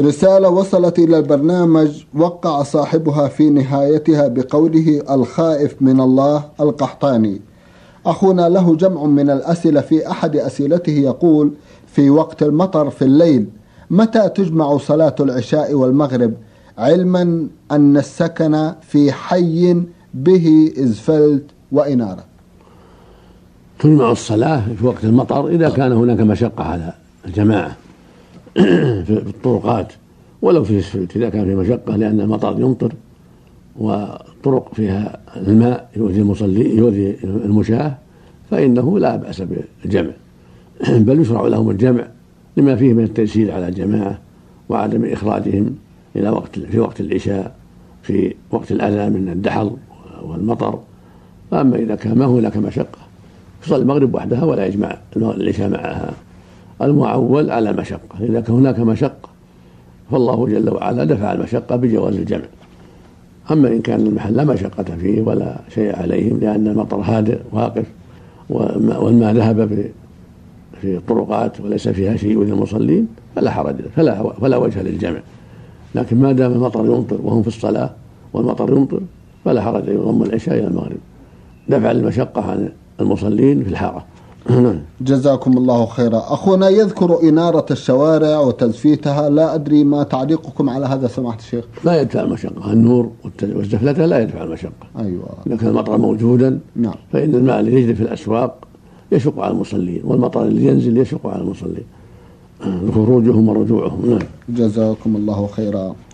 رسالة وصلت إلى البرنامج وقع صاحبها في نهايتها بقوله: الخائف من الله القحطاني. أخونا له جمع من الأسئلة، في أحد أسئلته يقول: في وقت المطر في الليل متى تجمع صلاة العشاء والمغرب، علما أن السكن في حي به إزفلت وإنارة؟ تجمع الصلاة في وقت المطر إذا كان هناك مشقة على الجماعة في الطرقات، ولو في اسفلت إذا كان في مشقة، لأن المطر يمطر والطرق فيها الماء يؤذي المشاة، فإنه لا بأس بالجمع، بل يشرع لهم الجمع لما فيه من التيسير على الجماعة وعدم إخراجهم إلى في وقت العشاء في وقت الأذى من الدحل والمطر. فأما إذا كان ما هناك مشقة يصلي المغرب وحدها ولا يجمع العشاء معها. المعول على المشقة، إذا كان هناك مشقة فالله جل وعلا دفع المشقة بجواز الجمع. أما إن كان المحل لا مشقة فيه ولا شيء عليهم لأن المطر هادئ واقف والماء ذهب في الطرقات وليس فيها شيء يؤذي المصلين فلا حرج، فلا وجه للجمع. لكن ما دام المطر يمطر وهم في الصلاة والمطر يمطر فلا حرج يضم العشاء إلى المغرب دفع المشقة عن المصلين في الحارة. جزاكم الله خيرا. أخونا يذكر إنارة الشوارع وتزفيتها، لا أدري ما تعليقكم على هذا سماحة الشيخ؟ لا يدفع المشقة، النور والزفلتة لا يدفع المشقة. أيوة. إذا كان المطر موجودا نعم، فإن الماء اللي يجري في الأسواق يشق على المصلين، والمطر اللي ينزل يشق على المصلين خروجهم ورجوعهم. جزاكم الله خيرا.